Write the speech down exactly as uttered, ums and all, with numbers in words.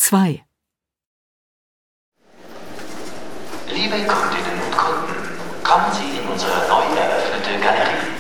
zwei. Liebe Kundinnen und Kunden, kommen Sie in unsere neu eröffnete Galerie.